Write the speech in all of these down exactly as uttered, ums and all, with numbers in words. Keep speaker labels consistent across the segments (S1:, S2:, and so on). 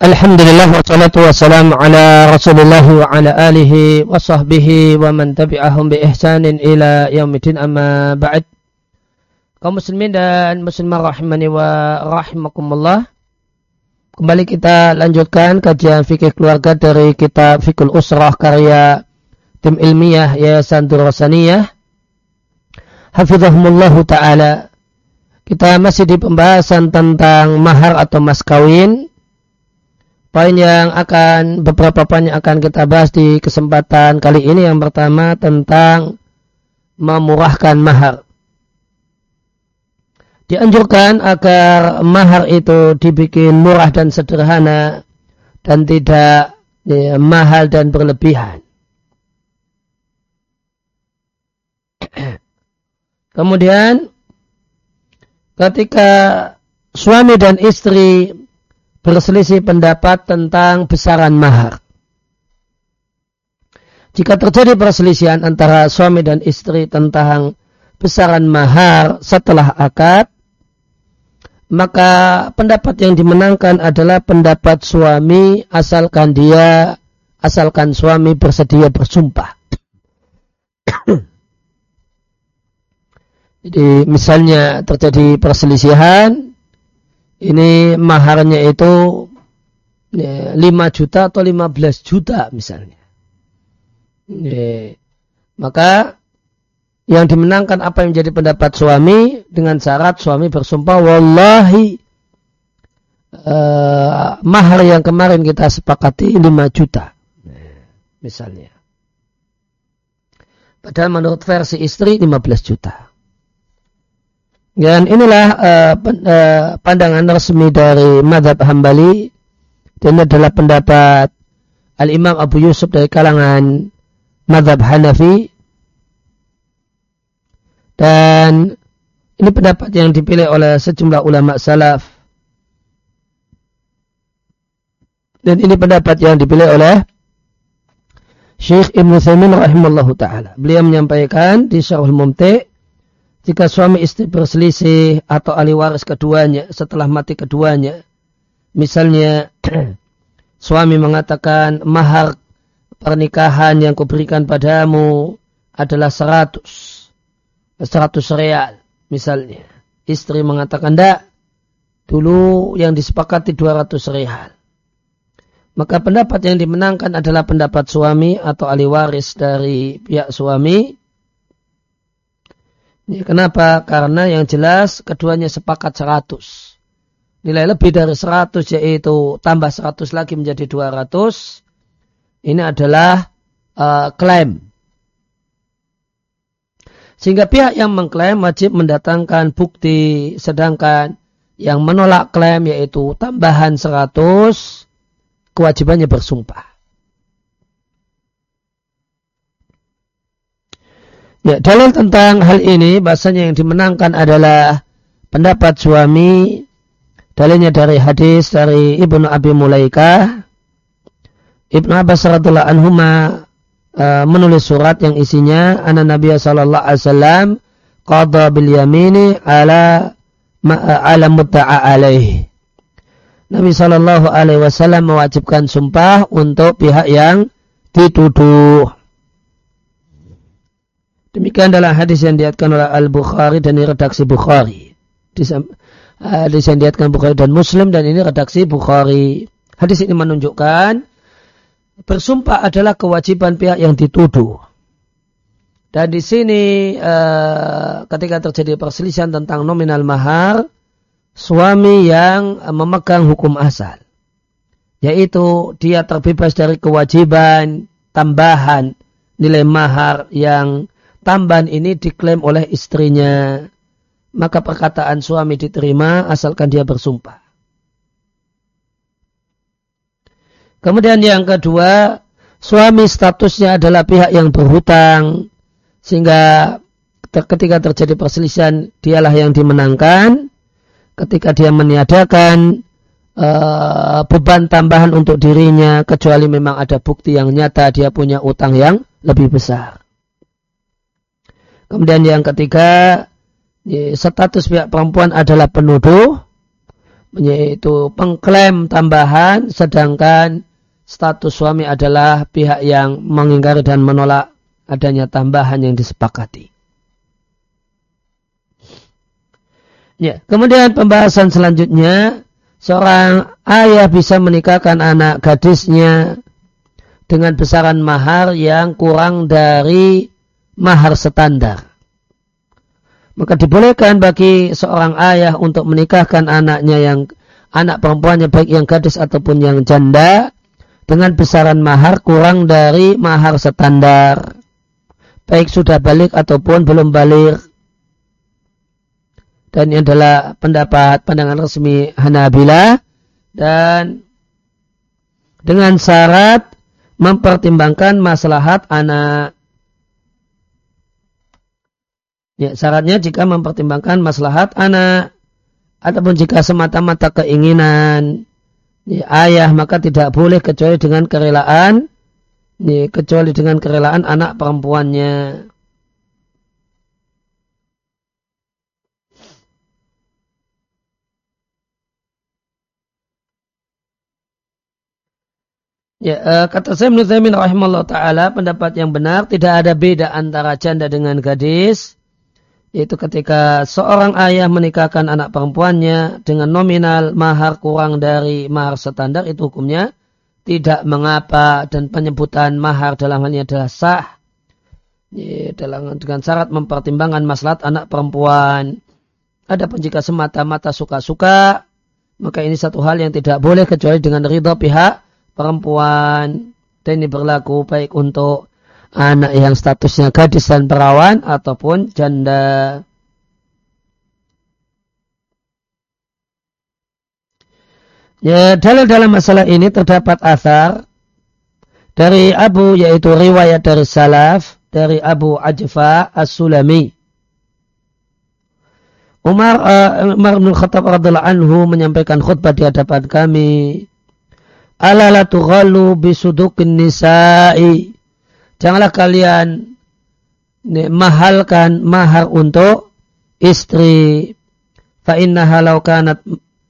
S1: Alhamdulillah wassalatu wassalamu ala Rasulillah wa ala alihi wa sahbihi wa man tabi'ahum bi ihsanin ila yaumidin, amma ba'd. Kaum muslimin dan muslimah rahimani wa rahimakumullah. Kembali kita lanjutkan kajian fikih keluarga dari kitab Fiqhul Usrah karya tim ilmiah Yayasan Durrasaniyah hafizahumullahu ta'ala. Kita masih di pembahasan tentang mahar atau mas kawin. Poin yang akan, beberapa poin yang akan kita bahas di kesempatan kali ini. Yang pertama tentang memurahkan mahar. Dianjurkan agar mahar itu dibikin murah dan sederhana dan tidak ya, mahal dan berlebihan. Kemudian ketika suami dan istri berselisih pendapat tentang besaran mahar. Jika terjadi perselisihan antara suami dan istri tentang besaran mahar setelah akad, maka pendapat yang dimenangkan adalah pendapat suami asalkan dia, asalkan suami bersedia bersumpah. Jadi misalnya terjadi perselisihan, ini maharnya itu ya, lima juta atau lima belas juta misalnya. Ya, maka yang dimenangkan apa yang menjadi pendapat suami dengan syarat suami bersumpah, wallahi uh, mahar yang kemarin kita sepakati lima juta. Ya, misalnya. Padahal menurut versi istri lima belas juta. Dan inilah uh, uh, pandangan resmi dari mazhab Hambali, dan ini adalah pendapat Al-Imam Abu Yusuf dari kalangan mazhab Hanafi, dan ini pendapat yang dipilih oleh sejumlah ulama salaf, dan ini pendapat yang dipilih oleh Syekh Ibnu Utsaimin rahimallahu ta'ala. Beliau menyampaikan di Syarhul Mumti', jika suami istri berselisih atau ahli waris keduanya setelah mati keduanya, misalnya suami mengatakan mahar pernikahan yang kuberikan padamu adalah seratus real misalnya, istri mengatakan tidak, dulu yang disepakati dua ratus real, maka pendapat yang dimenangkan adalah pendapat suami atau ahli waris dari pihak suami. Ya, kenapa? Karena yang jelas keduanya sepakat seratus. Nilai lebih dari seratus, yaitu tambah seratus lagi menjadi dua ratus. Ini adalah uh, klaim. Sehingga pihak yang mengklaim wajib mendatangkan bukti, sedangkan yang menolak klaim yaitu tambahan seratus, kewajibannya bersumpah. Ya, dalil tentang hal ini bahasanya yang dimenangkan adalah pendapat suami. Dalilnya dari hadis dari Ibnu Abi Mulaikah. Ibnu Abbas radhiyallahu anhuma uh, menulis surat yang isinya anna Nabi sallallahu alaihi wasallam qada bil yamini ala ma, ala mutta'a alaihi. Nabi sallallahu alaihi wasallam mewajibkan sumpah untuk pihak yang dituduh. Demikian adalah hadis yang diriwayatkan oleh Al-Bukhari dan ini redaksi Bukhari. Hadis yang diriwayatkan Bukhari dan Muslim dan ini redaksi Bukhari. Hadis ini menunjukkan bersumpah adalah kewajiban pihak yang dituduh. Dan di sini ketika terjadi perselisihan tentang nominal mahar, suami yang memegang hukum asal, yaitu dia terbebas dari kewajiban tambahan nilai mahar yang tambahan ini diklaim oleh istrinya, maka perkataan suami diterima asalkan dia bersumpah. Kemudian yang kedua, suami statusnya adalah pihak yang berhutang, sehingga ketika terjadi perselisihan dialah yang dimenangkan. Ketika dia meniadakan uh, beban tambahan untuk dirinya, kecuali memang ada bukti yang nyata dia punya utang yang lebih besar. Kemudian yang ketiga, status pihak perempuan adalah penuduh, yaitu pengklaim tambahan, sedangkan status suami adalah pihak yang mengingkari dan menolak adanya tambahan yang disepakati. Ya, kemudian pembahasan selanjutnya, seorang ayah bisa menikahkan anak gadisnya dengan besaran mahar yang kurang dari mahar standar. Maka dibolehkan bagi seorang ayah untuk menikahkan anaknya yang anak perempuannya baik yang gadis ataupun yang janda dengan besaran mahar kurang dari mahar standar, baik sudah balik ataupun belum balik. Dan ini adalah pendapat pandangan resmi Hanabilah, dan dengan syarat mempertimbangkan maslahat anak. Ya, syaratnya jika mempertimbangkan maslahat anak, ataupun jika semata-mata keinginan ya, ayah, maka tidak boleh kecuali dengan kerelaan, ya, kecuali dengan kerelaan anak perempuannya. Ya, uh, kata Syekh Ibnu Utsaimin rahimahullah ta'ala, pendapat yang benar tidak ada beda antara janda dengan gadis, yaitu ketika seorang ayah menikahkan anak perempuannya dengan nominal mahar kurang dari mahar standar, itu hukumnya tidak mengapa, dan penyebutan mahar dalam hal ini adalah sah, ya, dalam, dengan syarat mempertimbangkan maslahat anak perempuan. Adapun jika semata-mata suka-suka, maka ini satu hal yang tidak boleh kecuali dengan ridha pihak perempuan, dan ini berlaku baik untuk anak yang statusnya gadis dan perawan ataupun janda. Ya, dalam dalam masalah ini terdapat athar dari Abu, yaitu riwayat dari salaf dari Abu Ajfa As-Sulami. Umar uh, Umar bin Khattab radhiyallahu anhu menyampaikan khutbah di hadapan kami. Ala la tughallu bisuduqin nisa'i. Janganlah kalian ne, mahalkan mahar untuk istri. Fa innaha law kanat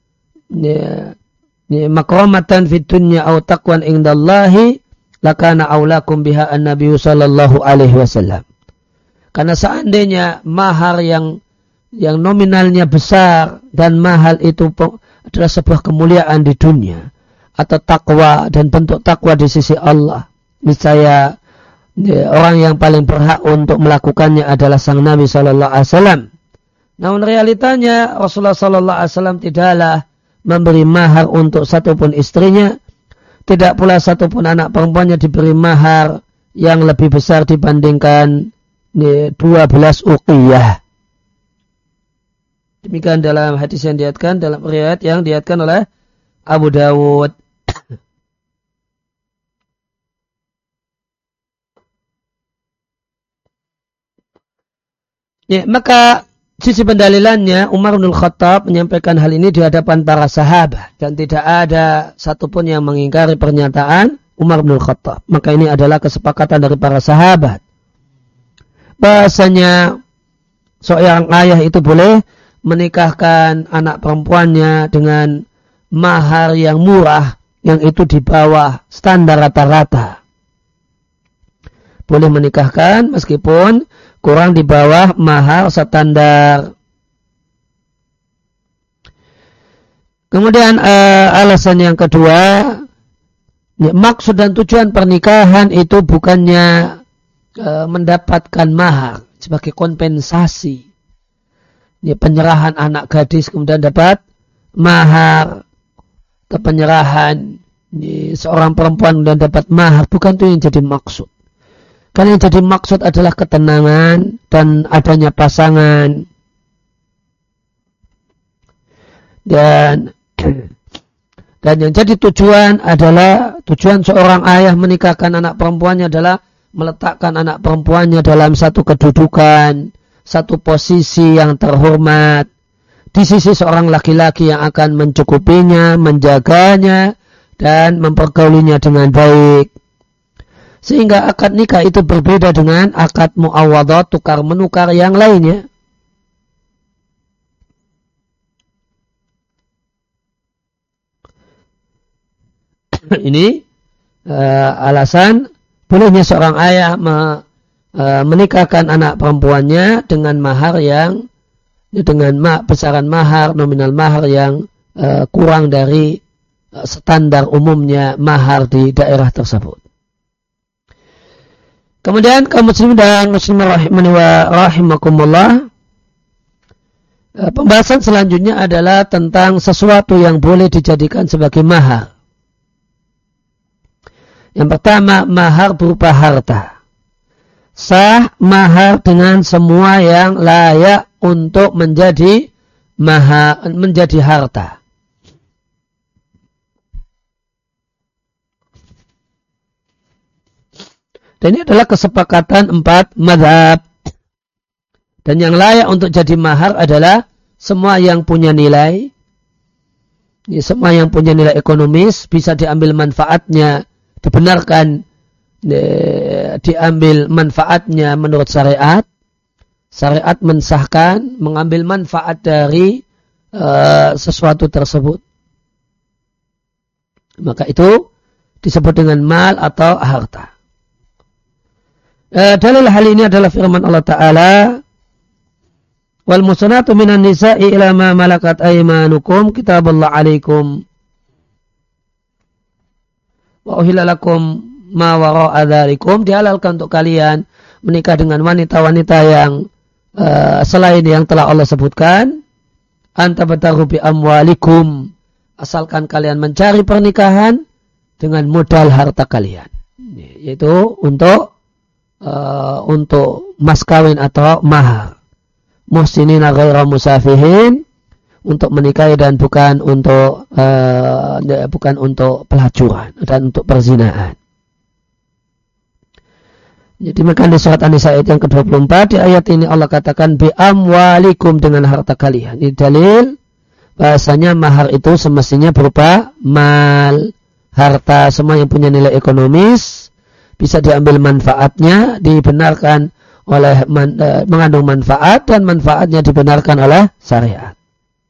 S1: makramatan fid dunya aw taqwan indallahi lakana aulakum biha an-nabiy sallallahu alaihi wasallam. Karena seandainya mahar yang yang nominalnya besar dan mahal itu adalah sebuah kemuliaan di dunia atau takwa dan bentuk takwa di sisi Allah, niscaya ya, orang yang paling berhak untuk melakukannya adalah sang Nabi Sallallahu Alaihi Wasallam. Namun realitanya Rasulullah Sallallahu Alaihi Wasallam tidaklah memberi mahar untuk satupun istrinya, tidak pula satupun anak perempuannya diberi mahar yang lebih besar dibandingkan ya, dua belas uqiyah. Demikian dalam hadis yang diatkan dalam riwayat yang diatkan oleh Abu Dawud. Ya, maka sisi pendalilannya Umar bin Khattab menyampaikan hal ini di hadapan para sahabat dan tidak ada satupun yang mengingkari pernyataan Umar bin Khattab. Maka ini adalah kesepakatan dari para sahabat. Bahasanya seorang ayah itu boleh menikahkan anak perempuannya dengan mahar yang murah, yang itu di bawah standar rata-rata. Boleh menikahkan meskipun kurang di bawah mahar standar. Kemudian uh, alasan yang kedua, ya, maksud dan tujuan pernikahan itu bukannya uh, mendapatkan mahar sebagai kompensasi. Ya, penyerahan anak gadis kemudian dapat mahar, ke penyerahan ya, seorang perempuan kemudian dapat mahar, bukan itu yang jadi maksud. Karena yang jadi maksud adalah ketenangan dan adanya pasangan. Dan dan yang jadi tujuan adalah, tujuan seorang ayah menikahkan anak perempuannya adalah meletakkan anak perempuannya dalam satu kedudukan, satu posisi yang terhormat di sisi seorang laki-laki yang akan mencukupinya, menjaganya, dan mempergaulinya dengan baik. Sehingga akad nikah itu berbeda dengan akad muawadhat, tukar menukar yang lainnya. Ini uh, alasan bolehnya seorang ayah me, uh, menikahkan anak perempuannya dengan mahar yang dengan ma, besaran mahar, nominal mahar yang uh, kurang dari uh, standar umumnya mahar di daerah tersebut. Kemudian kaum muslimin dan muslimah rahimani wa rahimakumullah, pembahasan selanjutnya adalah tentang sesuatu yang boleh dijadikan sebagai mahar. Yang pertama, mahar berupa harta. Sah mahar dengan semua yang layak untuk menjadi mahar, menjadi harta. Dan ini adalah kesepakatan empat mazhab. Dan yang layak untuk jadi mahar adalah semua yang punya nilai. Ini semua yang punya nilai ekonomis, bisa diambil manfaatnya, dibenarkan di, diambil manfaatnya menurut syariat. Syariat mensahkan mengambil manfaat dari uh, sesuatu tersebut. Maka itu disebut dengan mal atau harta. Uh, dalil hal ini adalah firman Allah Ta'ala, wal musanatu minan nisa'i ila ma malakat aymanukum kitaballah alaikum wa uhilla lakum ma wara'a dzalikum. Dihalalkan untuk kalian menikah dengan wanita-wanita yang uh, selain yang telah Allah sebutkan. Anta bataru bi amwalikum, asalkan kalian mencari pernikahan dengan modal harta kalian, yaitu untuk Uh, untuk mas kawin atau mahar. Muhsinina ghaira musafihin, untuk menikahi dan bukan untuk uh, bukan untuk pelacuran dan untuk perzinahan. Jadi maka di surat An-Nisa ayat yang ke dua puluh empat, di ayat ini Allah katakan bi amwalikum, dengan harta kalian. Ini dalil bahasanya mahar itu semestinya berupa mal, harta, semua yang punya nilai ekonomis, bisa diambil manfaatnya, dibenarkan oleh man, e, mengandung manfaat, dan manfaatnya dibenarkan oleh syariat.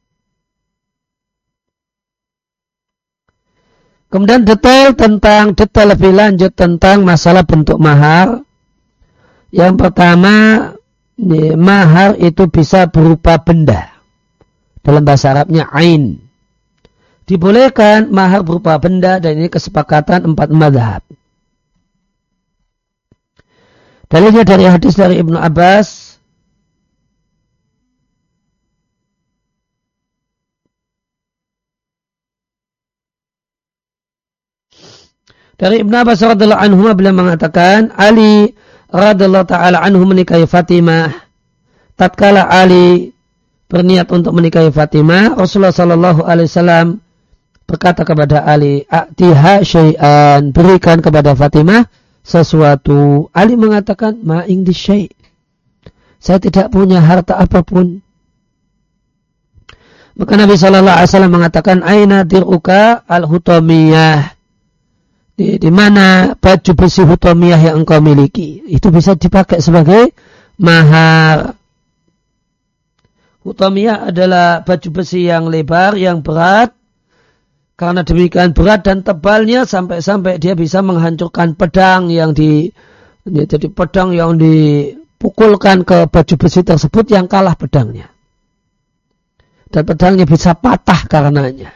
S1: Kemudian detail tentang detail lebih lanjut tentang masalah bentuk mahar. Yang pertama, mahar itu bisa berupa benda. Dalam bahasa Arabnya ain. Dibolehkan mahar berupa benda, dan ini kesepakatan empat mazhab. Dalilnya dari hadis dari Ibnu Abbas, dari Ibnu Abbas radhiyallahu anhu beliau mengatakan, Ali radhiyallahu taala anhu menikahi Fatimah. Tatkala Ali berniat untuk menikahi Fatimah, Rasulullah sallallahu alaihi wasallam berkata kepada Ali, "A'tiha syai'an," berikan kepada Fatimah sesuatu. Ali mengatakan, ma indi syai', saya tidak punya harta apapun. Maka Nabi Shallallahu Alaihi Wasallam mengatakan, aina dir'uka al-hutamiyah, di, di mana baju besi hutamiyah yang engkau miliki, itu bisa dipakai sebagai mahar. Hutamiyah adalah baju besi yang lebar, yang berat. Karena demikian berat dan tebalnya sampai-sampai dia bisa menghancurkan pedang yang di ya, jadi pedang yang dipukulkan ke baju besi tersebut yang kalah pedangnya. Dan pedangnya bisa patah karenanya.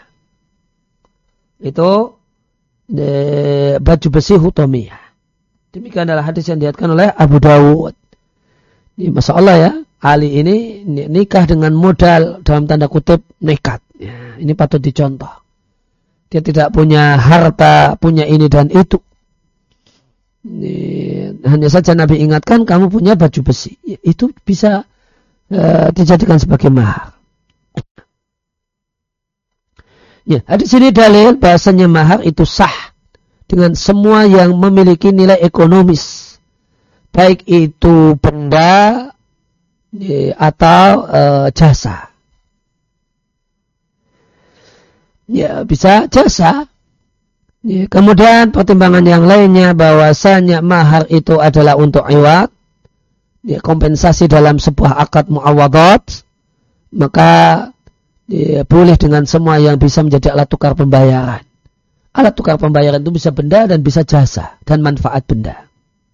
S1: Itu de, baju besi hutamiyah. Demikian adalah hadis yang diriwayatkan oleh Abu Dawud. Ini Masya Allah ya, Ali ini nikah dengan modal dalam tanda kutip nekat. Ya, ini patut dicontoh. Dia tidak punya harta, punya ini dan itu. Ini, hanya saja Nabi ingatkan, kamu punya baju besi. Itu bisa uh, dijadikan sebagai mahar. Ya, di sini dalil bahasanya mahar itu sah dengan semua yang memiliki nilai ekonomis. Baik itu benda ya, atau uh, jasa. Ya, bisa jasa. Ya, kemudian pertimbangan yang lainnya bahwasanya mahar itu adalah untuk iwad, ya, kompensasi dalam sebuah akad muawadat, maka ya, boleh dengan semua yang bisa menjadi alat tukar pembayaran. Alat tukar pembayaran itu bisa benda dan bisa jasa dan manfaat benda.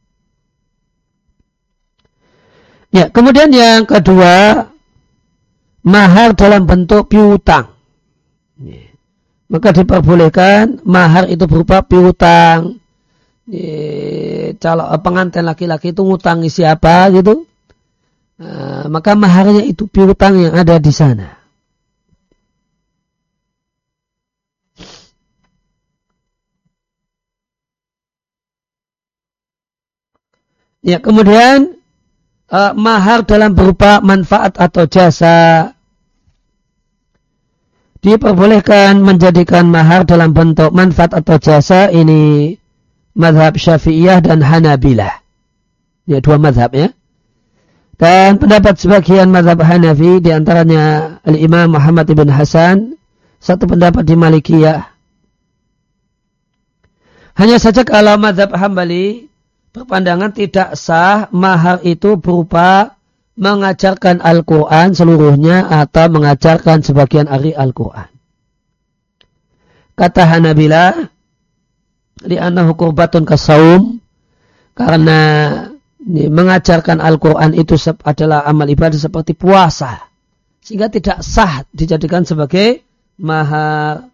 S1: Ya, kemudian yang kedua, mahar dalam bentuk piutang. Ya. Maka diperbolehkan mahar itu berupa piutang. Ya, kalau pengantin laki-laki itu ngutangi siapa gitu, nah, maka maharnya itu piutang yang ada di sana. Ya, kemudian Uh, mahar dalam berupa manfaat atau jasa. Diperbolehkan menjadikan mahar dalam bentuk manfaat atau jasa. Ini mazhab Syafi'iyah dan Hanabilah. Ya, dua mazhab ya. Dan pendapat sebagian mazhab Hanafi, diantaranya Al-Imam Muhammad ibn Hasan, satu pendapat di Malikiyah. Hanya saja kalau mazhab Hambali berpandangan tidak sah mahar itu berupa mengajarkan Al-Quran seluruhnya atau mengajarkan sebagian ari Al-Quran. Kata Hanabilah, li'annahu qurbatun kasaum, karena ini, mengajarkan Al-Quran itu adalah amal ibadah seperti puasa, sehingga tidak sah dijadikan sebagai mahar.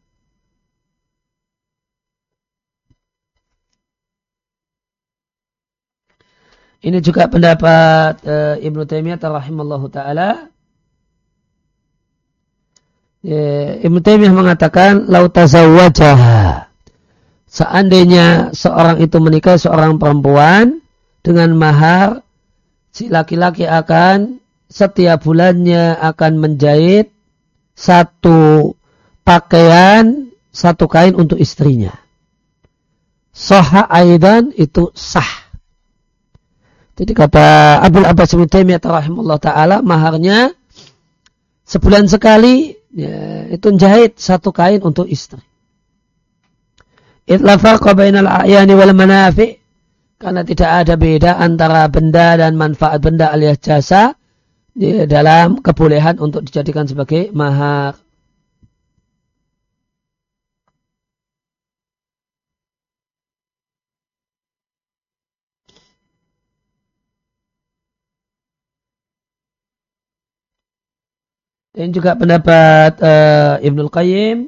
S1: Ini juga pendapat uh, Ibnu Taimiyah rahimallahu taala. Ya, Ibnu Taimiyah mengatakan lau tazawwajaha, seandainya seorang itu menikah seorang perempuan dengan mahar, si laki-laki akan setiap bulannya akan menjahit satu pakaian, satu kain untuk istrinya. Sahha aidan, itu sah. Jadi kata Abdul Abbas bin Taimiyah rahimahullah ta'ala, maharnya sebulan sekali ya, itu jahit satu kain untuk istri. Itla farqa bainal a'yani wal manafi', karena tidak ada beda antara benda dan manfaat benda alias jasa ya, dalam kebolehan untuk dijadikan sebagai mahar. Dan juga pendapat uh, Ibnul Qayyim.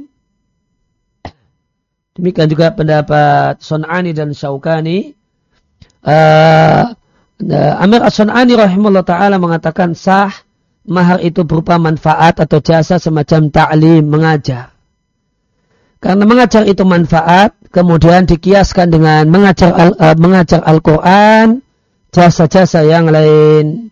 S1: Demikian juga pendapat Sun'ani dan Syaukani. Uh, uh, Amir As-Sun'ani rahimahullah ta'ala mengatakan sah mahar itu berupa manfaat atau jasa semacam ta'lim, mengajar. Karena mengajar itu manfaat, kemudian dikiaskan dengan mengajar, al, uh, mengajar Al-Quran, jasa-jasa yang lain.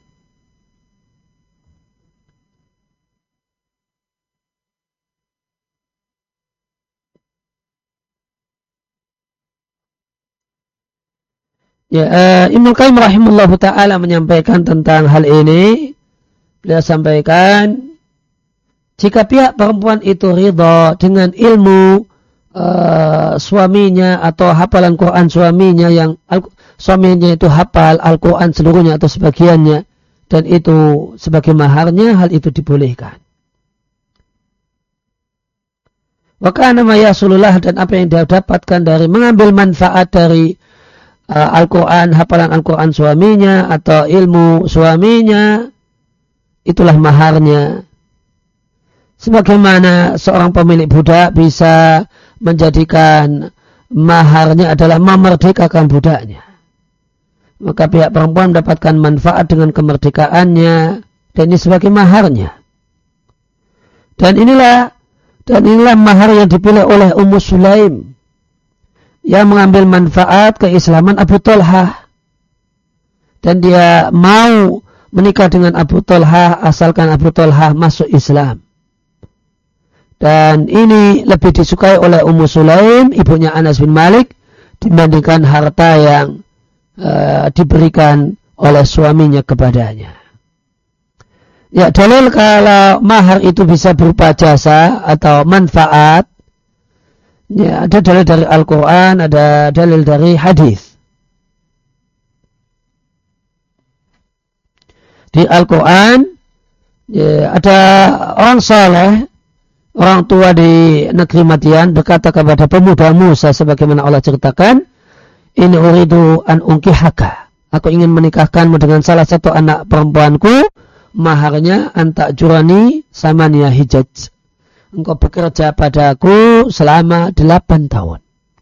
S1: Ya, uh, Ibnu Qayyim rahimahullah ta'ala menyampaikan tentang hal ini. Beliau sampaikan, jika pihak perempuan itu ridha dengan ilmu uh, suaminya atau hafalan Quran suaminya, yang al- suaminya itu hafal Al-Quran seluruhnya atau sebagiannya, dan itu sebagai maharnya, hal itu dibolehkan. Wa kana ma yasulullah, dan apa yang dia dapatkan dari mengambil manfaat dari Al-Quran, hafalan Al-Quran suaminya atau ilmu suaminya, itulah maharnya. Sebagaimana seorang pemilik budak bisa menjadikan maharnya adalah memerdekakan budaknya, maka pihak perempuan mendapatkan manfaat dengan kemerdekaannya, dan ini sebagai maharnya. Dan inilah dan inilah mahar yang dipilih oleh Ummu Sulaim, yang mengambil manfaat keislaman Abu Talhah, dan dia mau menikah dengan Abu Talhah asalkan Abu Talhah masuk Islam. Dan ini lebih disukai oleh Ummu Sulaim, ibunya Anas bin Malik, dibandingkan harta yang uh, diberikan oleh suaminya kepadanya. Ya, dalil kalau mahar itu bisa berupa jasa atau manfaat, ya, ada dalil dari Al-Quran, ada dalil dari hadis. Di Al-Quran ya, ada orang saleh orang tua di negeri Madian berkata kepada pemuda Musa sebagaimana Allah ceritakan, "In uridu an unkihaka." Aku ingin menikahkanmu dengan salah satu anak perempuanku, maharnya anta jurani samania hijaj. Engkau bekerja padaku selama delapan tahun.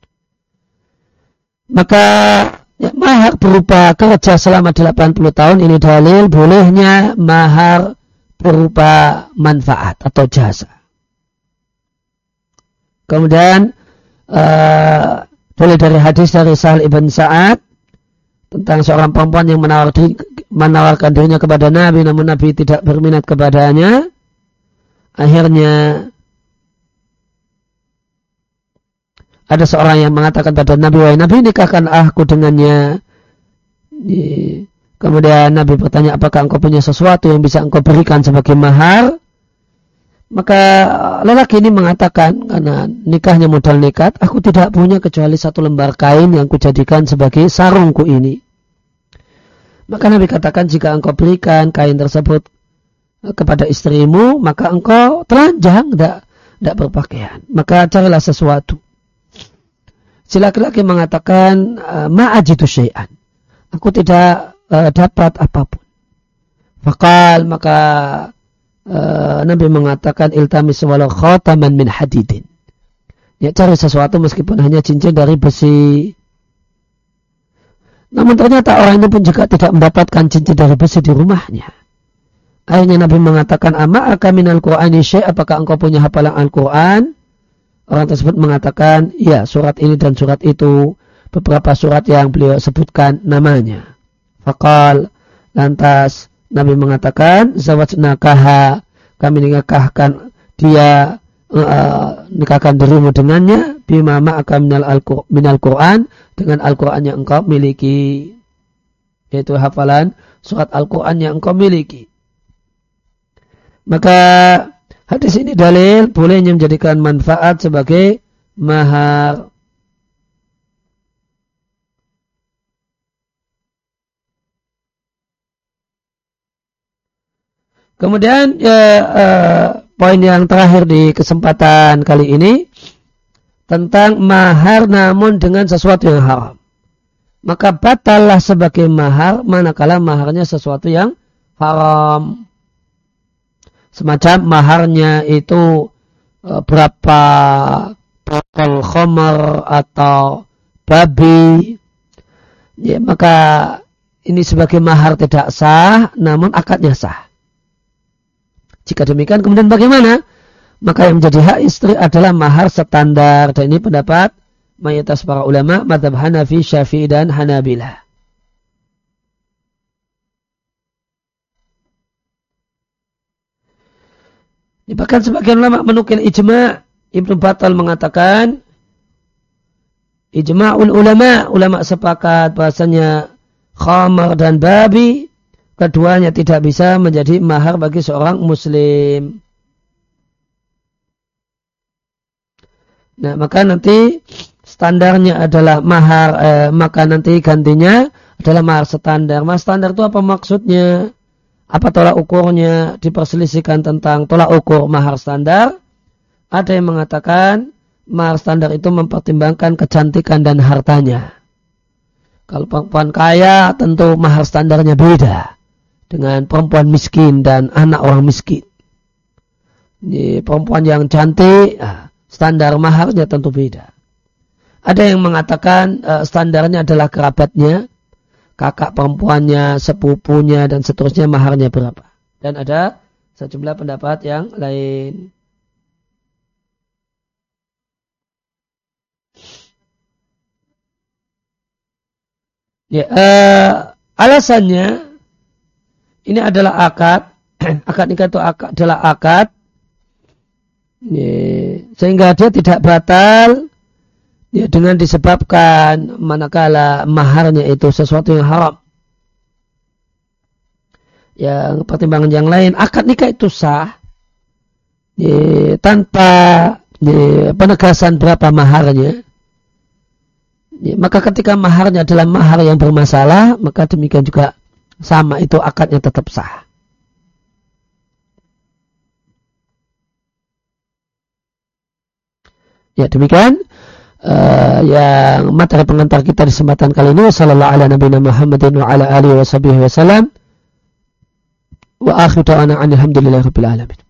S1: Maka ya, mahar berupa kerja selama delapan puluh tahun ini dalil bolehnya mahar berupa manfaat atau jasa. Kemudian uh, boleh dari hadis dari Sahal ibn Sa'ad tentang seorang perempuan yang menawar diri, menawarkan dirinya kepada Nabi, namun Nabi tidak berminat kepadanya. Akhirnya ada seorang yang mengatakan pada Nabi, "Wahai Nabi, nikahkan aku dengannya." Kemudian Nabi bertanya, "Apakah engkau punya sesuatu yang bisa engkau berikan sebagai mahar?" Maka lelaki ini mengatakan, karena nikahnya modal nekat, "Aku tidak punya kecuali satu lembar kain yang kujadikan sebagai sarungku ini." Maka Nabi katakan, "Jika engkau berikan kain tersebut kepada istrimu, maka engkau telanjang, tidak tidak berpakaian. Maka carilah sesuatu." Si laki-laki mengatakan, "Ma'ajitu syai'an." Aku tidak uh, dapat apapun. Fakal, maka Uh, Nabi mengatakan, "Iltamis walau khataman min hadidin." Ya, cari sesuatu meskipun hanya cincin dari besi. Namun ternyata orang ini pun juga tidak mendapatkan cincin dari besi di rumahnya. Akhirnya Nabi mengatakan, "Ama'aka minal Qur'ani syai'?" Apakah engkau punya hafalan Al-Quran? Orang tersebut mengatakan, "Ya, surat ini dan surat itu." Beberapa surat yang beliau sebutkan namanya. Fakal, lantas Nabi mengatakan, "Zawajnakaha," kami nikahkan dia, uh, nikahkan dirimu dengannya, bima ma'aka minal, minal Qur'an, dengan Al-Quran yang engkau miliki, yaitu hafalan surat Al-Quran yang engkau miliki. Maka hadis ini dalil bolehnya menjadikan manfaat sebagai mahar. Kemudian ya, uh, poin yang terakhir di kesempatan kali ini tentang mahar namun dengan sesuatu yang haram. Maka batallah sebagai mahar manakala maharnya sesuatu yang haram. Semacam maharnya itu uh, berapa botol khamar atau babi. Ya, maka ini sebagai mahar tidak sah, namun akadnya sah. Jika demikian, kemudian bagaimana? Maka yang menjadi hak istri adalah mahar standar. Dan ini pendapat mayoritas para ulama, mazhab Hanafi, Syafi'i, dan Hanabilah. Bahkan sebagian ulama menukil ijma'. Ibnu Battal mengatakan, ijma'ul ulama, ulama sepakat bahasanya khamar dan babi, keduanya tidak bisa menjadi mahar bagi seorang muslim. Nah, maka nanti standarnya adalah mahar, eh, maka nanti gantinya adalah mahar standar. Mahar standar itu apa maksudnya? Apa tolak ukurnya? Diperselisihkan tentang tolak ukur mahar standar. Ada yang mengatakan mahar standar itu mempertimbangkan kecantikan dan hartanya. Kalau perempuan kaya tentu mahar standarnya beda dengan perempuan miskin dan anak orang miskin. Ini perempuan yang cantik, standar maharnya tentu beda. Ada yang mengatakan standarnya adalah kerabatnya, kakak perempuannya, sepupunya, dan seterusnya maharnya berapa. Dan ada sejumlah pendapat yang lain. Ya, uh, alasannya ini adalah akad, akad nikah itu akad, adalah akad, ya, sehingga dia tidak batal ya, dengan disebabkan manakala maharnya itu sesuatu yang haram. Yang pertimbangan yang lain, akad nikah itu sah ya, tanpa ya, penegasan berapa maharnya. Ya, maka ketika maharnya adalah mahar yang bermasalah, maka demikian juga sama, itu akadnya tetap sah. Ya, demikian uh, yang materi pengantar kita di kesempatan kali ini. Sallallahu ala nabiyina Muhammadin wa ala alihi wa sahbihi wa salam. Wa akhiru da'wana alhamdulillahi rabbil alamin.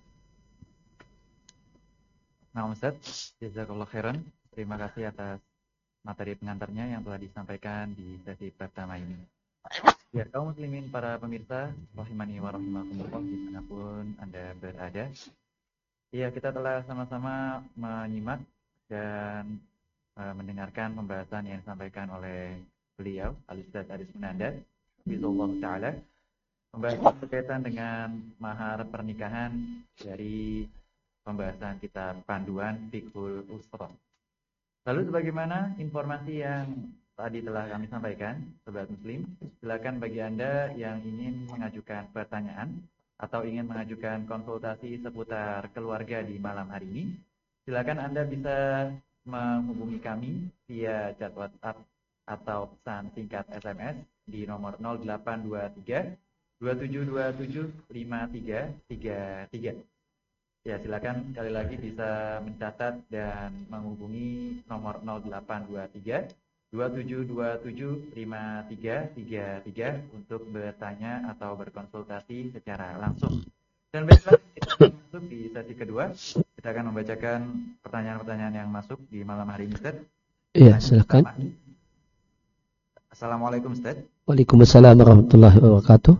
S2: Nah, Ustaz, jazakallah khairan. Terima kasih atas materi pengantarnya yang telah disampaikan di sesi pertama ini. Ya, kaum muslimin para pemirsa, rahimani wa rahimakumullah dimanapun Anda berada. Ya, kita telah sama-sama menyimak dan uh, mendengarkan pembahasan yang disampaikan oleh beliau, Al-Ustaz Aris Munandar, Bismillah Ta'ala. Pembahasan berkaitan dengan mahar pernikahan dari pembahasan kitab Panduan Fiqhul Usra. Lalu sebagaimana informasi yang tadi telah kami sampaikan, Sobat Muslim, silakan bagi Anda yang ingin mengajukan pertanyaan atau ingin mengajukan konsultasi seputar keluarga di malam hari ini, silakan Anda bisa menghubungi kami via chat WhatsApp atau pesan singkat S M S di nomor nol delapan dua tiga dua tujuh dua tujuh lima tiga tiga tiga. Ya, silakan sekali lagi bisa mencatat dan menghubungi nomor nol delapan dua tiga dua tujuh dua tujuh lima tiga tiga tiga untuk bertanya atau berkonsultasi secara langsung. Dan baiklah, kita akan masuk di sesi kedua. Kita akan membacakan pertanyaan-pertanyaan yang masuk di malam hari ini, Ustaz.
S1: Iya, silakan.
S2: Assalamualaikum, Ustaz.
S1: Waalaikumsalam warahmatullahi wabarakatuh.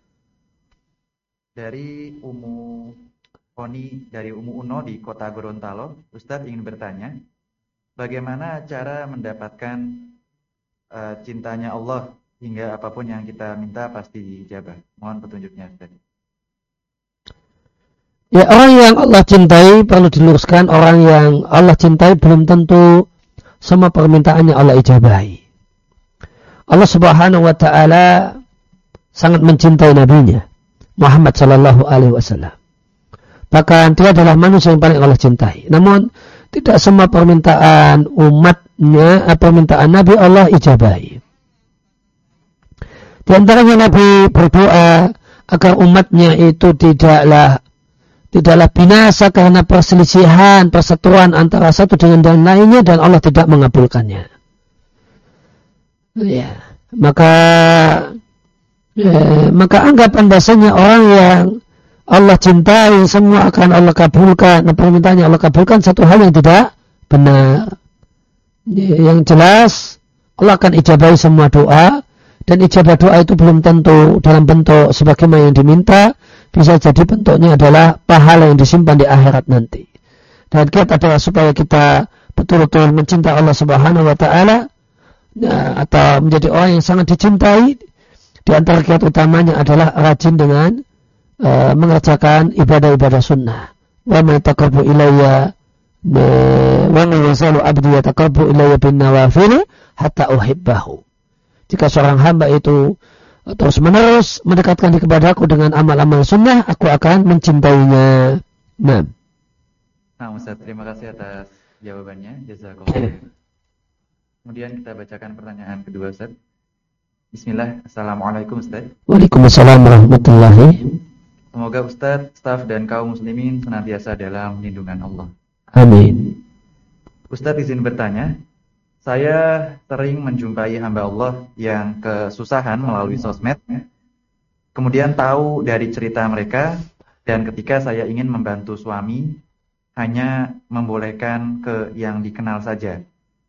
S2: Dari Umu Oni dari Umu Uno di Kota Gorontalo, Ustadz ingin bertanya, bagaimana cara mendapatkan uh, cintanya Allah hingga apapun yang kita minta pasti dijabah? Mohon petunjuknya, Ustadz.
S1: Ya, orang yang Allah cintai perlu diluruskan, orang yang Allah cintai belum tentu semua permintaannya Allah ijabahi. Allah Subhanahu wa taala sangat mencintai nabinya Muhammad sallallahu alaihi wasallam. Bahkan dia adalah manusia yang paling Allah cintai. Namun tidak semua permintaan umatnya, permintaan Nabi Allah ijabahi. Di antaranya Nabi berdoa agar umatnya itu tidaklah tidaklah binasa karena perselisihan, perseteruan antara satu dengan yang lainnya, dan Allah tidak mengabulkannya. Ya, maka ya, maka anggapan bahasanya orang yang Allah cintai semua akan Allah kabulkan, nah, permintaannya Allah kabulkan, satu hal yang tidak benar. Yang jelas Allah akan ijabahi semua doa, dan ijabah doa itu belum tentu dalam bentuk sebagaimana yang diminta, bisa jadi bentuknya adalah pahala yang disimpan di akhirat nanti. Dan kiat adalah supaya kita betul-betul mencintai Allah Subhanahu wa taala, nah, atau menjadi orang yang sangat dicintai. Di antara kiat utamanya adalah rajin dengan Uh, mengerjakan ibadah-ibadah sunnah. Wa ma taqarrabu ilayya wa ma yasalu abdi yataqarrabu ilayya bin nawafil hatta uhibbahu. Jika seorang hamba itu terus menerus mendekatkan diri kepadaku dengan amal-amal sunnah, aku akan mencintainya. Nah.
S2: Nah, Ustaz, terima kasih atas jawabannya. Jazakallah. Kemudian kita bacakan pertanyaan kedua, Ustaz. Bismillah. Assalamualaikum, Ustaz.
S1: Waalaikumsalam warahmatullahi.
S2: Semoga Ustadz, staf dan kaum muslimin senantiasa dalam lindungan Allah.
S1: Amin.
S2: Ustadz izin bertanya, saya sering menjumpai hamba Allah yang kesusahan melalui sosmed, kemudian tahu dari cerita mereka, dan ketika saya ingin membantu suami, hanya membolehkan ke yang dikenal saja.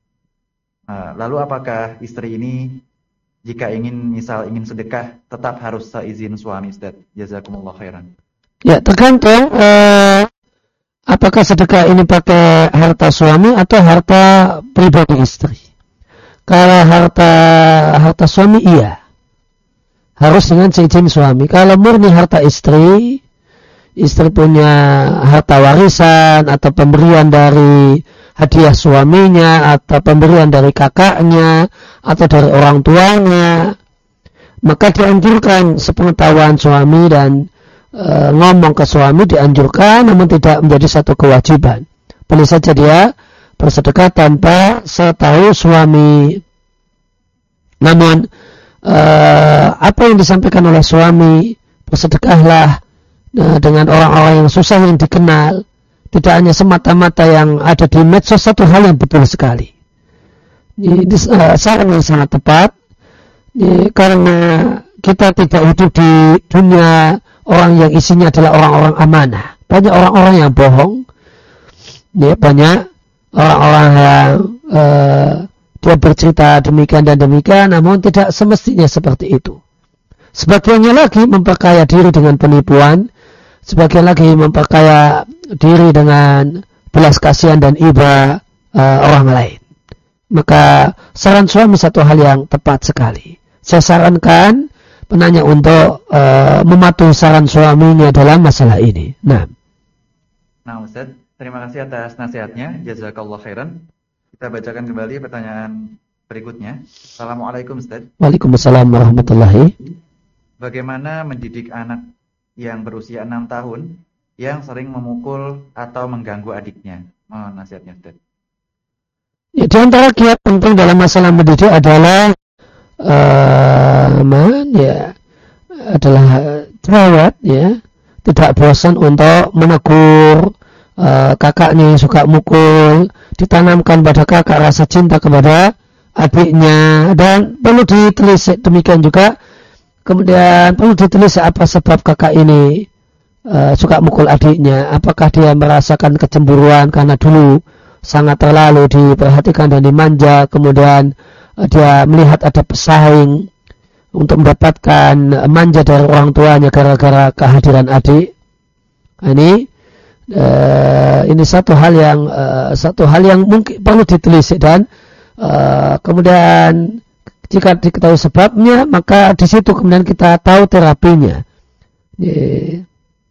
S2: Lalu apakah istri ini jika ingin misal ingin sedekah tetap harus seizin suami, Ustaz? Jazakumullah khairan.
S1: Ya, tergantung eh, apakah sedekah ini pakai harta suami atau harta pribadi istri. Kalau harta harta suami iya, harus dengan seizin suami. Kalau murni harta istri, istri punya harta warisan atau pemberian dari hadiah suaminya atau pemberian dari kakaknya atau dari orang tuanya, maka dianjurkan sepengetahuan suami dan e, ngomong ke suami dianjurkan, namun tidak menjadi satu kewajiban. Boleh saja dia bersedekah tanpa setahu suami. Namun e, apa yang disampaikan oleh suami, bersedekahlah e, dengan orang-orang yang susah yang dikenal, tidak hanya semata-mata yang ada di medsos, satu hal yang betul sekali. Ini uh, saran yang sangat tepat, ini, karena kita tidak hidup di dunia orang yang isinya adalah orang-orang amanah. Banyak orang-orang yang bohong, ya, banyak orang-orang yang uh, dia bercerita demikian dan demikian, namun tidak semestinya seperti itu. Sebagiannya lagi memperkaya diri dengan penipuan, sebagian lagi memperkaya diri dengan belas kasihan dan iba uh, orang lain. Maka saran suami satu hal yang tepat sekali. Saya sarankan penanya untuk uh, mematuhi saran suaminya dalam masalah ini. Nah,
S2: nah Ustaz, terima kasih atas nasihatnya. Jazakallah khairan. Kita bacakan kembali pertanyaan berikutnya. Assalamualaikum Ustaz.
S1: Waalaikumsalam warahmatullahi.
S2: Bagaimana mendidik anak yang berusia enam tahun yang sering memukul atau mengganggu adiknya? Mohon nasihatnya Ustaz.
S1: Ya, di antara kiat penting dalam masalah mendidik adalah uh, man, ya, adalah jerawat, ya, tidak bosan untuk menegur uh, kakaknya yang suka mukul, ditanamkan pada kakak rasa cinta kepada adiknya, dan perlu ditelisik demikian juga. Kemudian perlu ditelisik apa sebab kakak ini uh, suka mukul adiknya. Apakah dia merasakan kecemburuan karena dulu sangat terlalu diperhatikan dan dimanja, kemudian uh, dia melihat ada pesaing untuk mendapatkan uh, manja dari orang tuanya gara-gara kehadiran adik. Ini uh, ini satu hal yang uh, satu hal yang mungkin perlu ditelisik, dan uh, kemudian jika diketahui sebabnya, maka di situ kemudian kita tahu terapinya. Ya.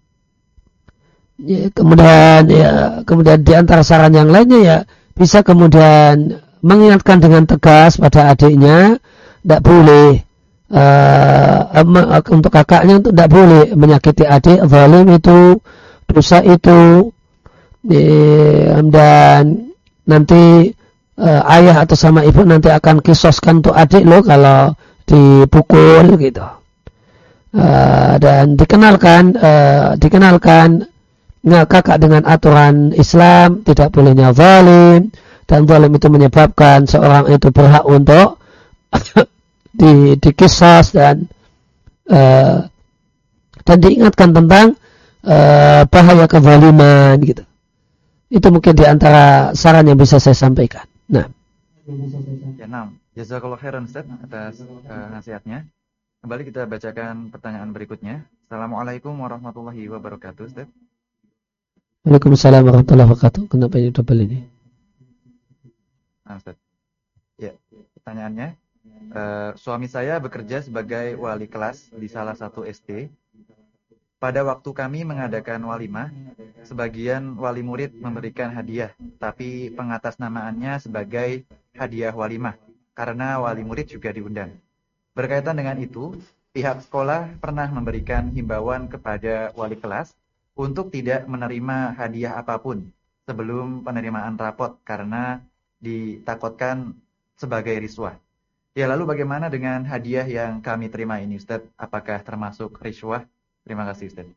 S1: Ya, kemudian ya, kemudian di antara saran yang lainnya ya bisa kemudian mengingatkan dengan tegas pada adiknya, tidak boleh uh, untuk kakaknya untuk tidak boleh menyakiti adik, zalim itu, dosa itu, ya, dan nanti uh, ayah atau sama ibu nanti akan kisoskan untuk adik lo kalau dipukul gitu. Uh, dan dikenalkan, uh, dikenalkan Nah, kakak dengan aturan Islam tidak bolehnya zalim, dan zalim itu menyebabkan seorang itu berhak untuk di, dikisas dan uh, dan diingatkan tentang uh, bahaya kezaliman gitu. Itu mungkin di antara saran yang bisa saya sampaikan. Nah,
S2: ya, nah, jazakallahu khairan Ustaz atas uh, nasihatnya. Kembali kita bacakan pertanyaan berikutnya. Assalamualaikum warahmatullahi wabarakatuh Ustaz.
S1: Waalaikumsalam warahmatullahi wabarakatuh. Kenapa ini double ini?
S2: Nah, Ustaz. Ya, pertanyaannya, uh, suami saya bekerja sebagai wali kelas di salah satu S D. Pada waktu kami mengadakan walimah, sebagian wali murid memberikan hadiah, tapi pengatasnamaannya sebagai hadiah walimah, karena wali murid juga diundang. Berkaitan dengan itu, pihak sekolah pernah memberikan himbauan kepada wali kelas untuk tidak menerima hadiah apapun sebelum penerimaan rapot karena ditakutkan sebagai riswah. Ya, lalu bagaimana dengan hadiah yang kami terima ini Ustaz? Apakah termasuk riswah? Terima kasih Ustaz.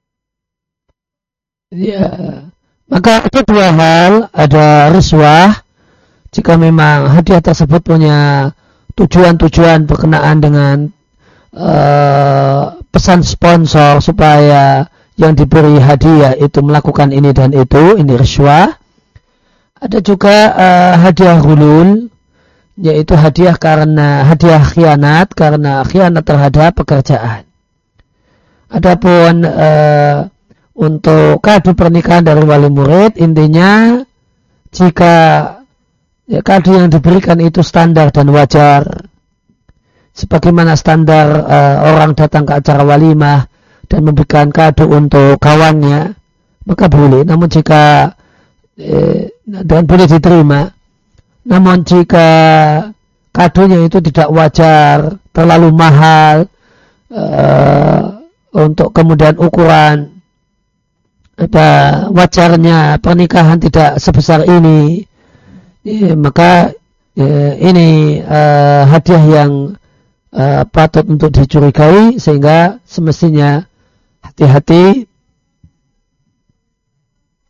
S1: Ya, maka ada dua hal, ada riswah jika memang hadiah tersebut punya tujuan-tujuan berkenaan dengan uh, pesan sponsor supaya yang diberi hadiah itu melakukan ini dan itu, ini riswah. Ada juga uh, hadiah hulul, yaitu hadiah karena hadiah khianat, karena khianat terhadap pekerjaan. Adapun uh, untuk kado pernikahan dari wali murid, intinya jika ya, kado yang diberikan itu standar dan wajar, sebagaimana standar uh, orang datang ke acara walimah dan memberikan kado untuk kawannya, maka boleh. Namun jika eh, dan boleh diterima. Namun jika kadonya itu tidak wajar, terlalu mahal, eh, untuk kemudian ukuran apa wajarnya pernikahan tidak sebesar ini, eh, maka eh, ini eh, hadiah yang eh, patut untuk dicurigai, sehingga semestinya hati-hati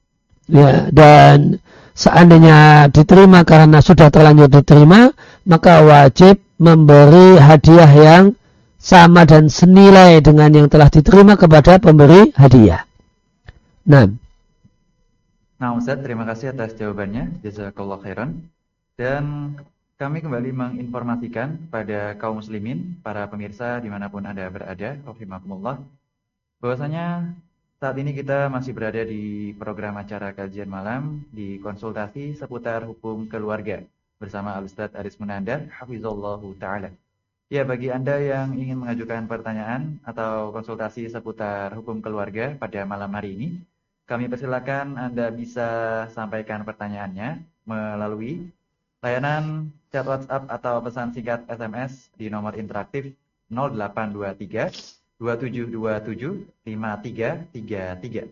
S1: Ya, dan seandainya diterima karena sudah terlanjur diterima, maka wajib memberi hadiah yang sama dan senilai dengan yang telah diterima kepada pemberi hadiah. Nah,
S2: nah Ustaz, terima kasih atas jawabannya. Jazakallah khairan. Dan kami kembali menginformasikan pada kaum muslimin, para pemirsa dimanapun Anda berada, rahimakumullah, bahwasanya saat ini kita masih berada di program acara kajian malam di konsultasi seputar hukum keluarga bersama Al-Ustaz Aris Munandar, hafizallahu ta'ala. Ya, bagi Anda yang ingin mengajukan pertanyaan atau konsultasi seputar hukum keluarga pada malam hari ini, kami persilakan Anda bisa sampaikan pertanyaannya melalui layanan chat WhatsApp atau pesan singkat S M S di nomor interaktif nol delapan dua tiga dua tujuh dua tujuh lima tiga tiga tiga.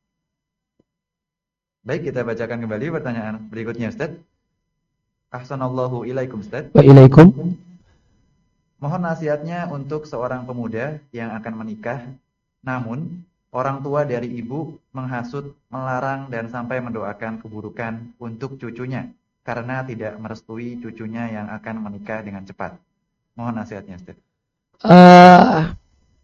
S2: Baik, kita bacakan kembali pertanyaan berikutnya, Ustaz. Ahsanallahu ilaikum, Ustaz.
S1: Waalaikum.
S2: Mohon nasihatnya untuk seorang pemuda yang akan menikah, namun orang tua dari ibu menghasut, melarang dan sampai mendoakan keburukan untuk cucunya karena tidak merestui cucunya yang akan menikah dengan cepat. Mohon nasihatnya, Ustaz.
S1: Uh,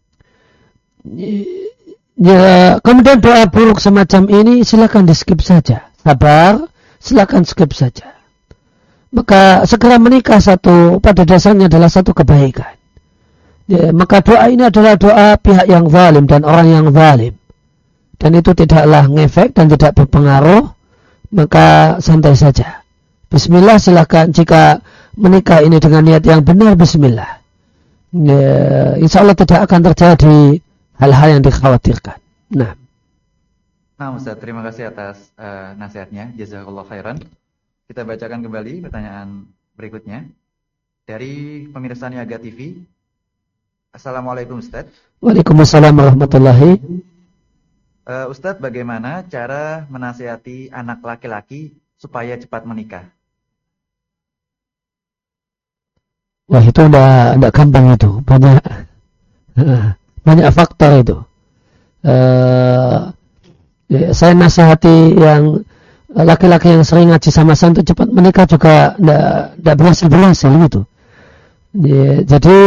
S1: ya, kemudian doa buruk semacam ini silakan di skip saja. Sabar, silakan skip saja. Maka segera menikah satu pada dasarnya adalah satu kebaikan. Ya, maka doa ini adalah doa pihak yang zalim dan orang yang zalim. Dan itu tidaklah ngefek dan tidak berpengaruh. Maka santai saja. Bismillah, silakan. Jika menikah ini dengan niat yang benar, bismillah. Ya, insya Allah tidak akan terjadi hal-hal yang dikhawatirkan. Nah,
S2: nah Ustaz, terima kasih atas uh, nasihatnya. Jazakallah khairan. Kita bacakan kembali pertanyaan berikutnya dari pemirsa Niaga T V. Assalamualaikum, Ustaz.
S1: Waalaikumsalam warahmatullahi.
S2: Uh, Ustaz, bagaimana cara menasihati anak laki-laki supaya cepat menikah?
S1: Wah, itu enggak, enggak gampang itu. Banyak banyak faktor itu. Uh, ya, saya nasihati yang laki-laki yang sering ngaji sama saya untuk cepat menikah juga enggak berhasil-berhasil gitu. Ya, jadi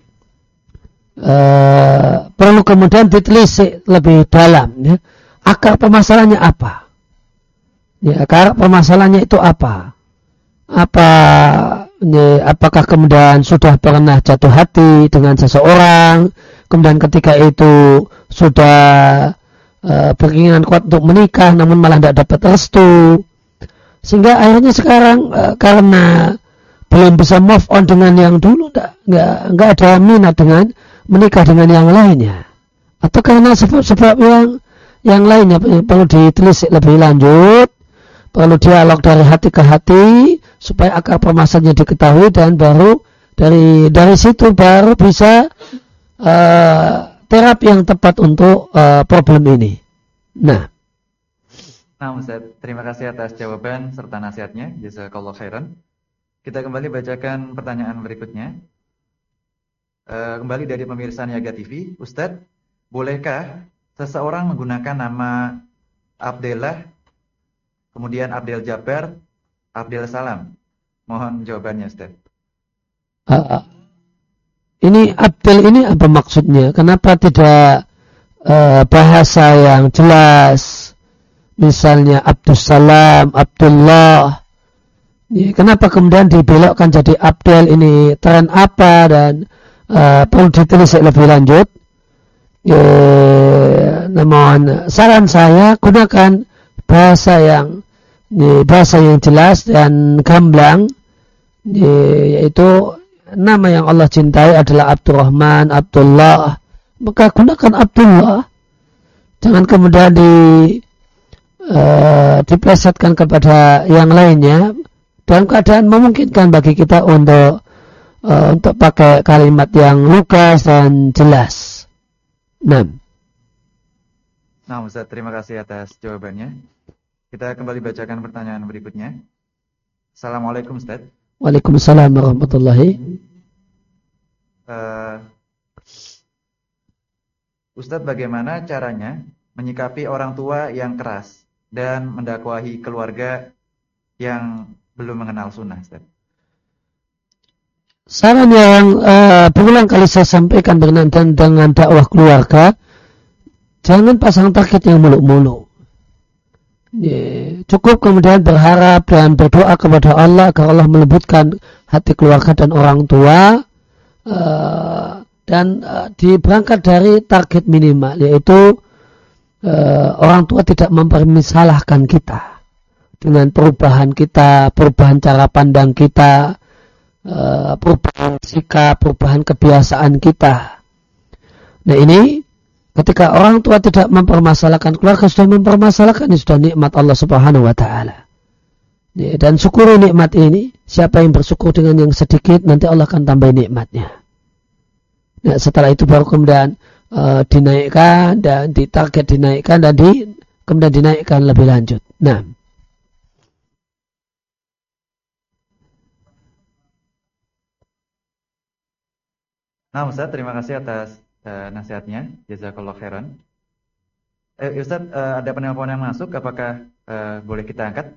S1: uh, perlu kemudian ditelisik lebih dalam. Ya. Akar permasalahannya apa? Ya, akar permasalahannya itu apa? Apa? Ya, apakah kemudian sudah pernah jatuh hati dengan seseorang, kemudian ketika itu sudah uh, berkeinginan kuat untuk menikah, namun malah tidak dapat restu, sehingga akhirnya sekarang uh, karena belum bisa move on dengan yang dulu, nggak nggak ada minat dengan menikah dengan yang lainnya, atau karena sebab-sebab yang yang lainnya perlu ditelisik lebih lanjut, perlu dialog dari hati ke hati supaya akar permasalahannya diketahui dan baru dari dari situ baru bisa uh, terapi yang tepat untuk uh, problem ini. Nah,
S2: nah Ustaz, terima kasih atas jawaban serta nasihatnya. Jazakallah khairan. Kita kembali bacakan pertanyaan berikutnya. Uh, kembali dari pemirsa Niaga T V, Ustaz, bolehkah seseorang menggunakan nama Abdillah, kemudian Abdel Jabbar, Abdel Salam? Mohon jawabannya, Ustaz.
S1: Uh, ini Abdel ini apa maksudnya? Kenapa tidak uh, bahasa yang jelas? Misalnya Abdus Salam, Abdullah. Ya, kenapa kemudian dibelokkan jadi Abdel? Ini tren apa dan uh, perlu ditelisik lebih lanjut? Ya, namun saran saya gunakan bahasa yang ya, bahasa yang jelas dan gamblang, ya, yaitu nama yang Allah cintai adalah Abdurrahman, Abdullah. Maka gunakan Abdullah. Jangan kemudian di uh, diplesetkan kepada yang lainnya dalam keadaan memungkinkan bagi kita untuk uh, untuk pakai kalimat yang lugas dan jelas. Nah,
S2: nah Ustaz, terima kasih atas jawabannya. Kita kembali bacakan pertanyaan berikutnya. Assalamualaikum, Ustaz.
S1: Waalaikumsalam warahmatullahi.
S2: Uh, Ustaz, bagaimana caranya menyikapi orang tua yang keras dan mendakwahi keluarga yang belum mengenal sunnah, Ustaz?
S1: Saran yang uh, berulang kali saya sampaikan berkaitan dengan dakwah keluarga, jangan pasang target yang muluk-muluk. Ya, cukup kemudian berharap dan berdoa kepada Allah agar Allah melembutkan hati keluarga dan orang tua, uh, dan uh, diberangkat dari target minimal, yaitu uh, orang tua tidak mempermasalahkan kita dengan perubahan kita, perubahan cara pandang kita, uh, perubahan sikap, perubahan kebiasaan kita. Nah ini ketika orang tua tidak mempermasalahkan, keluarga sudah mempermasalahkan, ini sudah nikmat Allah Subhanahu wa taala. Ya, dan syukuri nikmat ini. Siapa yang bersyukur dengan yang sedikit, nanti Allah akan tambah nikmatnya. Nah, setelah itu baru kemudian uh, dinaikkan dan ditarget dinaikkan dan di, kemudian dinaikkan lebih lanjut. Nah,
S2: Nah, Ustaz, terima kasih atas uh, nasihatnya. Jazakallah khairan. Eh, Ustaz, uh, ada penelpon yang masuk. Apakah uh, boleh kita angkat?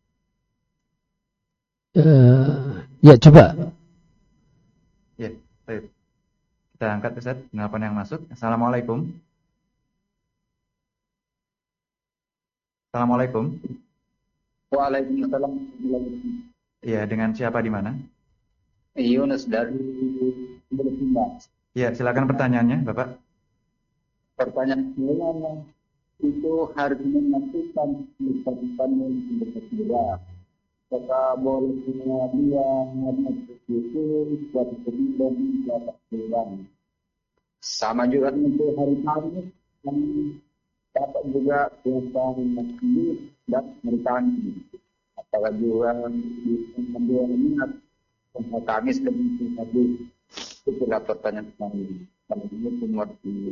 S1: Uh, ya, coba.
S2: Ya, baik. Kita angkat, Ustaz. Penelpon yang masuk. Assalamualaikum. Assalamualaikum.
S3: Waalaikumsalam.
S2: Iya, dengan siapa di mana?
S3: Yunus dari Bersimba.
S2: Ya, silakan pertanyaannya, Bapak.
S3: Pertanyaan saya itu harus menentukan kehidupan yang berbeda. Jika boleh dia itu buat kehidupan dapat pulang. Sama juga untuk hari Kamis dan dapat juga tentang masjid dan mereka apakah juga mengambil minat tentang Kamis dan tadi. Itulah pertanyaan kami. Kami ini semua di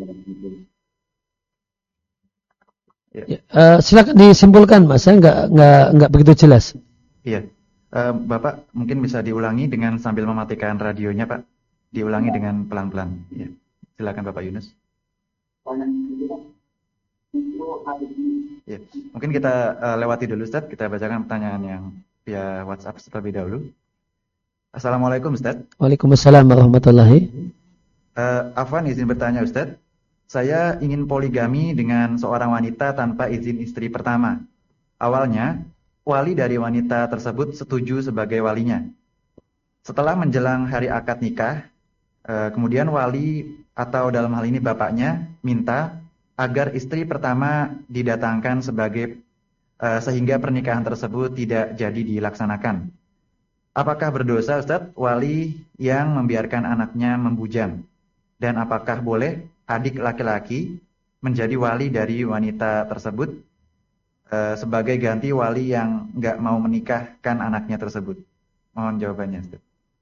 S1: ya, uh, silakan disimpulkan, Mas. Saya nggak nggak nggak begitu jelas.
S2: Iya, uh, Bapak mungkin bisa diulangi dengan sambil mematikan radionya, Pak. Diulangi ya. Dengan pelan-pelan. Ya. Silakan Bapak Yunus. Ya. Mungkin kita uh, lewati dulu, Ustaz. Kita bacakan pertanyaan yang via WhatsApp terlebih dahulu. Assalamualaikum, Ustaz.
S1: Waalaikumsalam warahmatullahi.
S2: Uh, Afwan izin bertanya, Ustaz. Saya ingin poligami dengan seorang wanita tanpa izin istri pertama. Awalnya, wali dari wanita tersebut setuju sebagai walinya. Setelah menjelang hari akad nikah, uh, kemudian wali atau dalam hal ini bapaknya minta agar istri pertama didatangkan sebagai uh, sehingga pernikahan tersebut tidak jadi dilaksanakan. Apakah berdosa, Ustaz, wali yang membiarkan anaknya membujang? Dan apakah boleh adik laki-laki menjadi wali dari wanita tersebut e, sebagai ganti wali yang nggak mau menikahkan anaknya tersebut? Mohon jawabannya, Ustaz.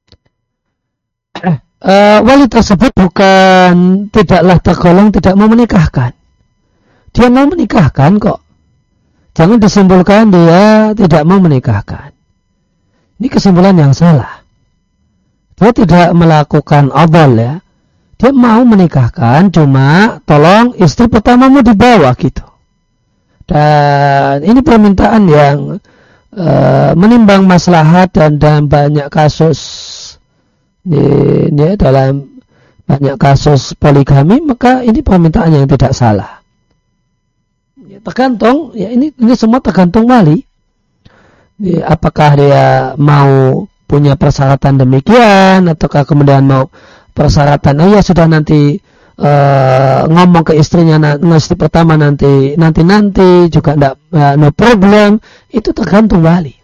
S1: Uh, wali tersebut bukan tidaklah tergolong tidak mau menikahkan. Dia mau menikahkan kok. Jangan disimpulkan dia tidak mau menikahkan. Ini kesimpulan yang salah. Dia tidak melakukan adal ya. Dia mau menikahkan, cuma tolong istri pertamamu dibawa gitu. Dan ini permintaan yang e, menimbang maslahat dan dalam banyak kasus ini, ini dalam banyak kasus poligami, maka ini permintaan yang tidak salah. Ya, tergantung, ya ini ini semua tergantung wali. Ya, apakah dia mau punya persyaratan demikian, ataukah kemudian mau persyaratan, oh ya sudah nanti uh, ngomong ke istrinya, istri pertama nanti nanti nanti juga enggak, uh, no problem. Itu tergantung wali.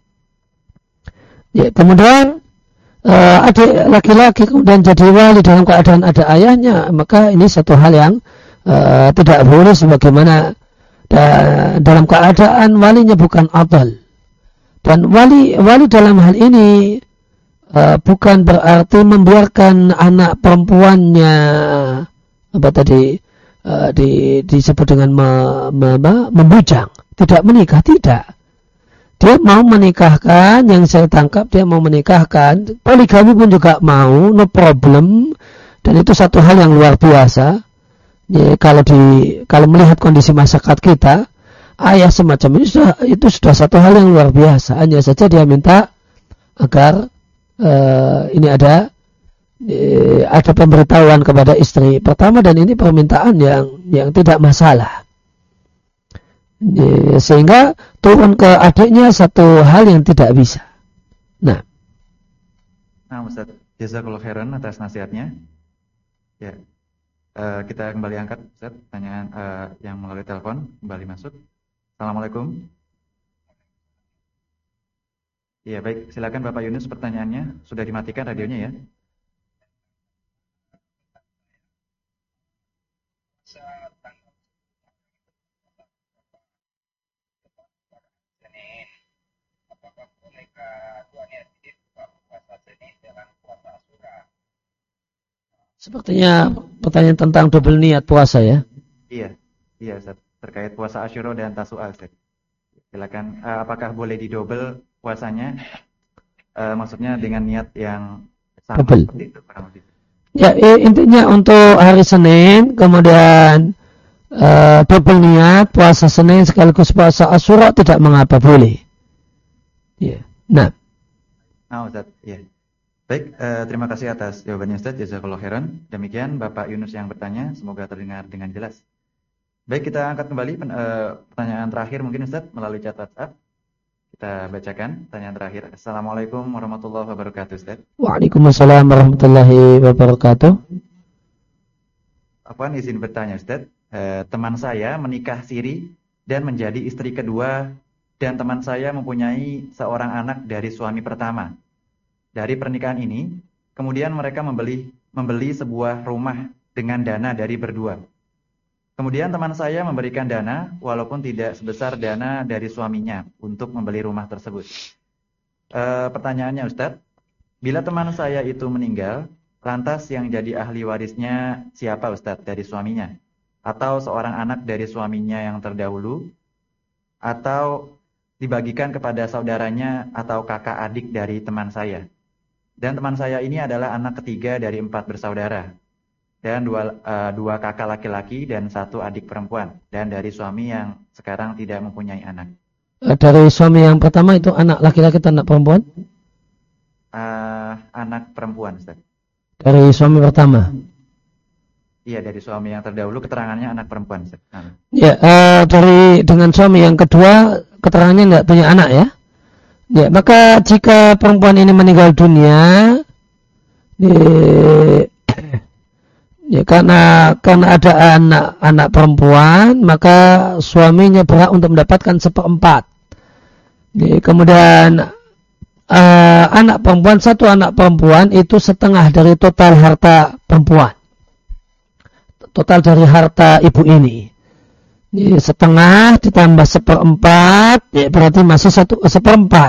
S1: Ya, kemudian uh, adik laki-laki kemudian jadi wali dalam keadaan ada ayahnya, maka ini satu hal yang uh, tidak boleh, sebagaimana da- dalam keadaan walinya bukan adal. Dan wali wali dalam hal ini uh, bukan berarti membiarkan anak perempuannya apa tadi uh, di, disebut dengan me, me, me, membujang, tidak menikah, tidak. Dia mau menikahkan, yang saya tangkap dia mau menikahkan, poligami pun juga mau, no problem, dan itu satu hal yang luar biasa. Ya, kalau di kalau melihat kondisi masyarakat kita, ayah semacam ini sudah, itu sudah satu hal yang luar biasa. Hanya saja dia minta agar uh, ini ada uh, ada pemberitahuan kepada istri pertama, dan ini permintaan yang yang tidak masalah. Uh, sehingga turun ke adiknya satu hal yang tidak bisa. Nah,
S2: nah Ustaz, jazakallahu khairan atas nasihatnya. Ya, uh, kita kembali angkat Ustaz pertanyaan uh, yang melalui telepon kembali masuk. Assalamualaikum. Iya baik, silakan Bapak Yunus pertanyaannya. Sudah dimatikan radionya ya.
S1: Sepertinya pertanyaan tentang double niat puasa ya.
S2: Iya, iya Ustaz. Terkait puasa Asyura dan Tasu'a Ustaz. Silakan, uh, apakah boleh didobel puasanya? Uh, maksudnya dengan niat yang sama
S1: double.
S2: Seperti itu, kurang lebih.
S1: Ya, intinya untuk hari Senin kemudian uh, double niat puasa Senin sekaligus puasa Asyura tidak mengapa, boleh. Ya. Nah.
S2: Nah, Ustaz, ya. Baik, uh, terima kasih atas jawabannya Ustaz. Jazakallahu khairan. Demikian Bapak Yunus yang bertanya, semoga terdengar dengan jelas. Baik, kita angkat kembali pen, uh, pertanyaan terakhir mungkin Ustaz melalui chat WhatsApp. Kita bacakan pertanyaan terakhir. Assalamualaikum warahmatullahi wabarakatuh Ustaz.
S1: Waalaikumsalam warahmatullahi wabarakatuh.
S2: Apaan izin bertanya Ustaz? Uh, teman saya menikah siri dan menjadi istri kedua, dan teman saya mempunyai seorang anak dari suami pertama. Dari pernikahan ini, kemudian mereka membeli membeli sebuah rumah dengan dana dari berdua. Kemudian teman saya memberikan dana walaupun tidak sebesar dana dari suaminya untuk membeli rumah tersebut. E, pertanyaannya Ustadz, bila teman saya itu meninggal, lantas yang jadi ahli warisnya siapa Ustadz dari suaminya? Atau seorang anak dari suaminya yang terdahulu? Atau dibagikan kepada saudaranya atau kakak adik dari teman saya? Dan teman saya ini adalah anak ketiga dari empat bersaudara. Dan dua, uh, dua kakak laki-laki dan satu adik perempuan, dan dari suami yang sekarang tidak mempunyai anak.
S1: Dari suami yang pertama itu anak laki-laki atau anak perempuan?
S2: Uh, anak perempuan Ustaz.
S1: Dari suami pertama?
S2: Iya, dari suami yang terdahulu keterangannya anak perempuan Ustaz. Nah.
S1: Ya, uh, dari dengan suami yang kedua keterangannya nggak punya anak ya? Ya, maka jika perempuan ini meninggal dunia, di ya, karena karena ada anak anak perempuan, maka suaminya berhak untuk mendapatkan seperempat. Ya, kemudian uh, anak perempuan satu anak perempuan itu setengah dari total harta perempuan, total dari harta ibu ini. Ya, setengah ditambah seperempat, ya, berarti masih satu seperempat.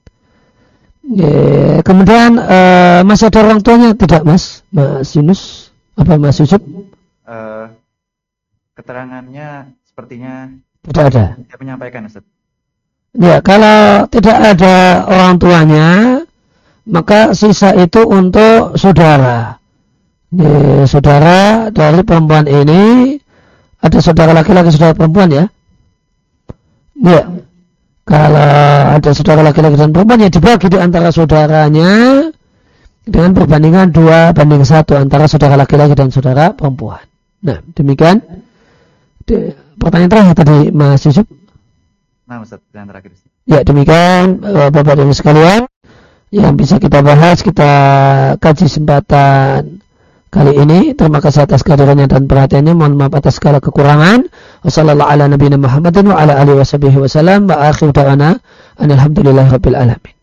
S1: Ya, kemudian uh, masih ada orang tuanya tidak Mas, Mas Yunus? Apa Mas Yusuf?
S2: Uh, keterangannya sepertinya
S1: tidak ada.
S2: Tidak menyampaikan Ustaz.
S1: Ya, kalau tidak ada orang tuanya, maka sisa itu untuk saudara. Ya, saudara dari perempuan ini, ada saudara laki-laki, saudara perempuan ya. Ya, kalau ada saudara laki-laki dan perempuan, ya dibagi di antara saudaranya dengan perbandingan dua banding satu antara saudara laki-laki dan saudara perempuan. Nah, demikian. De, pertanyaan terakhir tadi Mas Yusuf.
S2: Nah, Ustaz, pertanyaan terakhir.
S1: Ya, demikian Bapak dan Ibu sekalian yang bisa kita bahas, kita kaji kesempatan kali ini. Terima kasih atas kehadirannya dan perhatiannya. Mohon maaf atas segala kekurangan. Wassallallahu ala nabiyina Muhammadin wa ala alihi washabihi wasallam wa akhiru da'wana alhamdulillahirabbil alamin.